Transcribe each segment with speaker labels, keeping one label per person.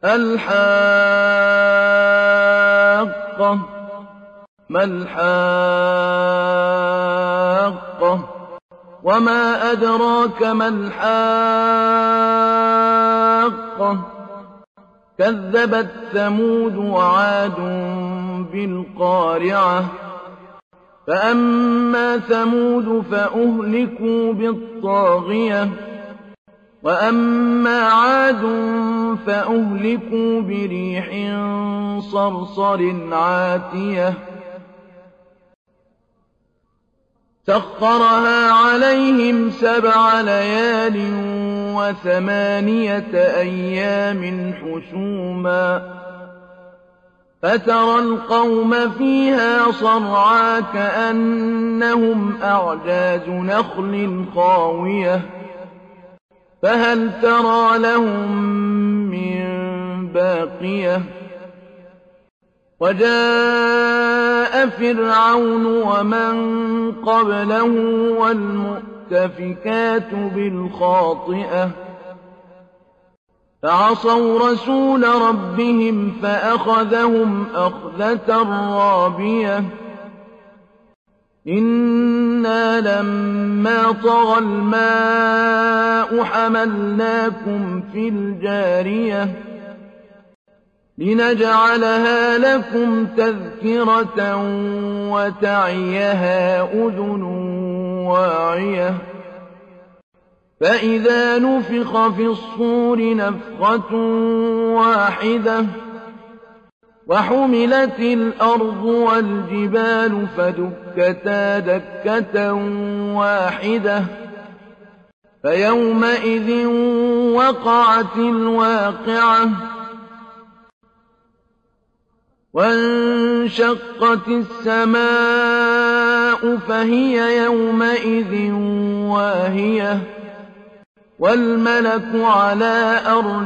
Speaker 1: الحاقة ما الحاقة وما أدراك ما الحاقة كذبت ثمود وعاد بالقارعة فأما ثمود فأهلكوا بالطاغية وأما عاد فأهلكوا بريح صرصر عاتية سخرها عليهم 7 ليال و8 أيام حسوما فترى القوم فيها صرعى كأنهم أعجاز نخل خاوية فهل ترى لهم من باقية وجاء فرعون ومن قبله والمؤتفكات بالخاطئة فعصوا رسول ربهم فأخذهم أخذة رابية إنا لما طغى الماء حملناكم في الجارية لنجعلها لكم تذكرة وتعيها أذن واعية فإذا نفخ في الصور نفخة واحدة وحملت الأرض والجبال فدكتا دكة واحدة فيومئذ وقعت الواقعة وانشقت السماء فهي يومئذ واهية والملك على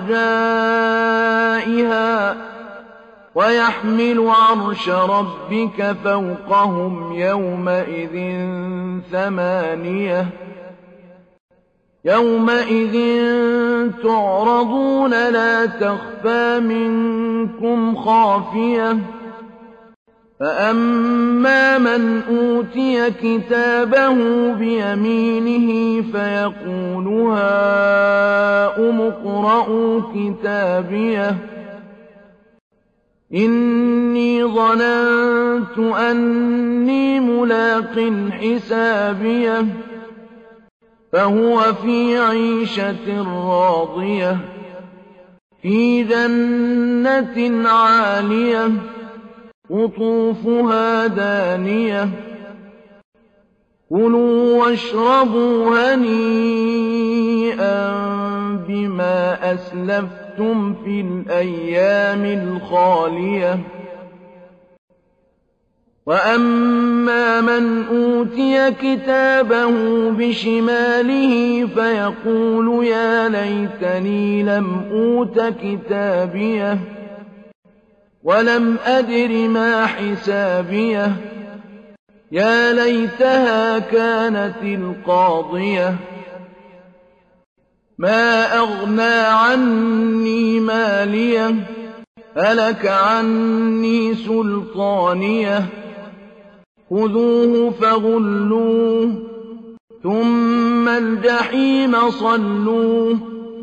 Speaker 1: أرجائها ويحمل عرش ربك فوقهم يومئذ 8 يومئذ تعرضون لا تخفى منكم خافية فأما من أوتي كتابه بيمينه فيقول هاؤم اقرءوا كتابيه إني ظننت أني ملاق حسابيه فهو في عيشة راضية في جنة عالية قطوفها دانية كلوا واشربوا هنيئا بما أسلفتم في الأيام الخالية وأما من أوتي كتابه بشماله فيقول يا ليتني لم أوت كتابيه ولم أدر ما حسابيه يا ليتها كانت القاضية ما أغنى عني ماليه هلك عني سلطانيه خذوه فغلوه ثم الجحيم صلوه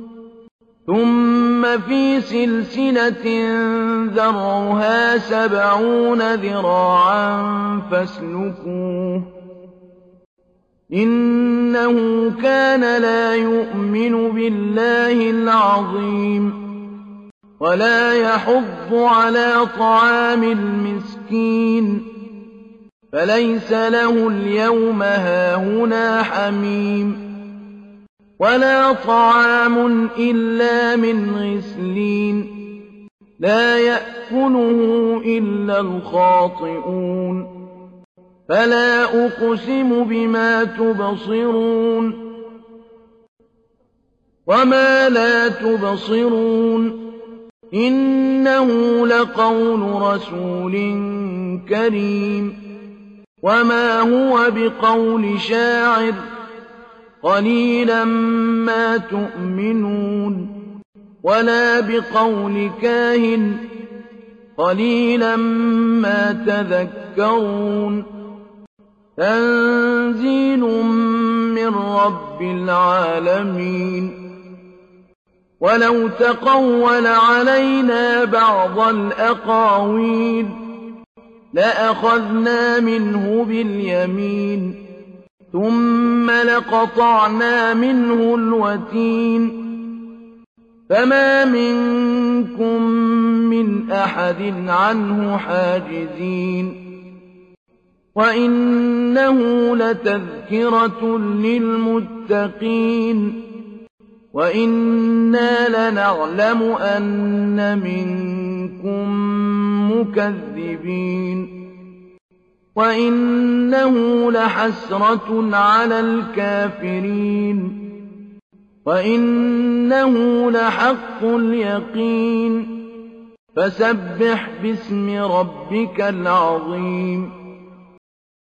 Speaker 1: ثم في سلسلة ذرعها 70 ذراعا فاسلكوه إنه كان لا يؤمن بالله العظيم ولا يحض على طعام المسكين فليس له اليوم هاهنا حميم ولا طعام إلا من غسلين لا يأكله إلا الخاطئون فلا أقسم بما تبصرون وما لا تبصرون إنه لقول رسول كريم وما هو بقول شاعر قليلا ما تؤمنون ولا بقول كاهن قليلا ما تذكرون تنزيل من رب العالمين ولو تقول علينا بعض الأقاويل لأخذنا منه باليمين ثم لقطعنا منه الوتين فما منكم من أحد عنه حاجزين وإنه لتذكرة للمتقين وإنا لنعلم أن منكم مكذبين وإنه لحسرة على الكافرين وإنه لحق اليقين فسبح باسم ربك العظيم